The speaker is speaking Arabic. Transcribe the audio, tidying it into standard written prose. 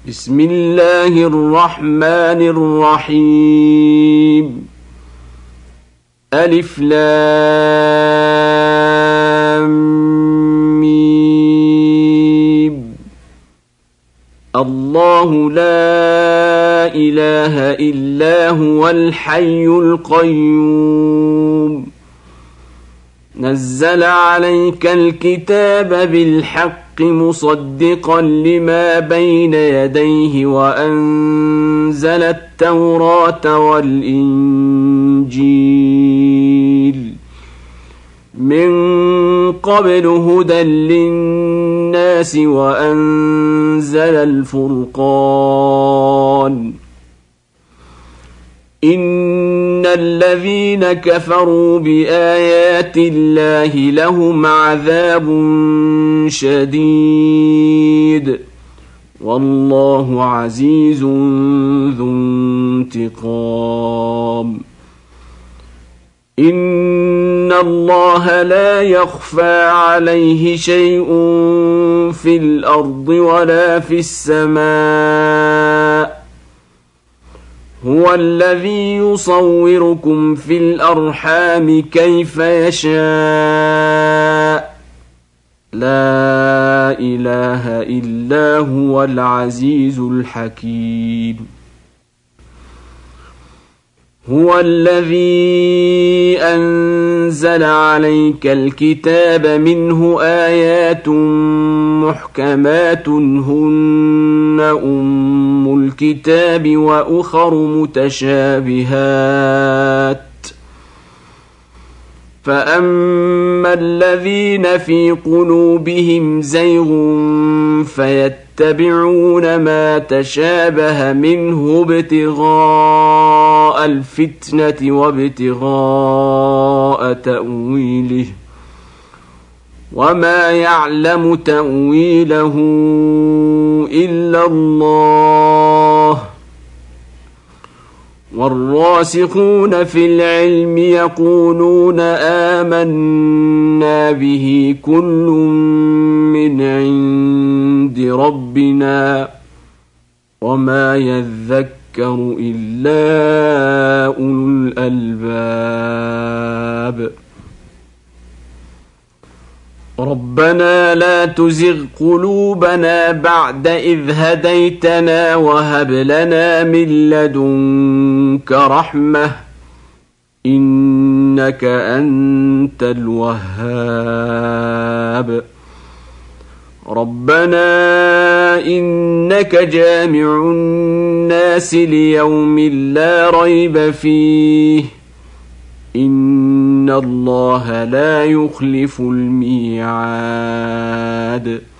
بسم الله الرحمن الرحيم. ألف لام ميم. الله لا إله إلا هو الحي القيوم نزل عليك الكتاب بالحق مصدقا لما بين يديه وأنزل التوراة والإنجيل من قبل هدى للناس وأنزل الفرقان إن الذين كفروا بآيات الله لهم عذاب شديد والله عزيز ذو انتقام. إن الله لا يخفى عليه شيء في الأرض ولا في السماء هو الذي يصوركم في الأرحام كيف يشاء لا إله إلا هو العزيز الحكيم. هو الذي أنزل عليك الكتاب منه آيات محكمات هن أم الكتاب وأخر متشابهات فأما الذين في قلوبهم زيغ فيتبعون ما تشابه منه ابتغاء الفتنة وابتغاء تأويله وما يعلم تأويله إلا الله والراسخون في العلم يقولون آمنا به كل من عند ربنا وما يذكر إلا أولو الألباب. ربنا لا تزغ قلوبنا بعد إذ هديتنا وهب لنا من لدنك رحمة إنك أنت الوهاب. ربنا إنك جامع الناس ليوم لا ريب فيه إن الله لا يخلف الميعاد.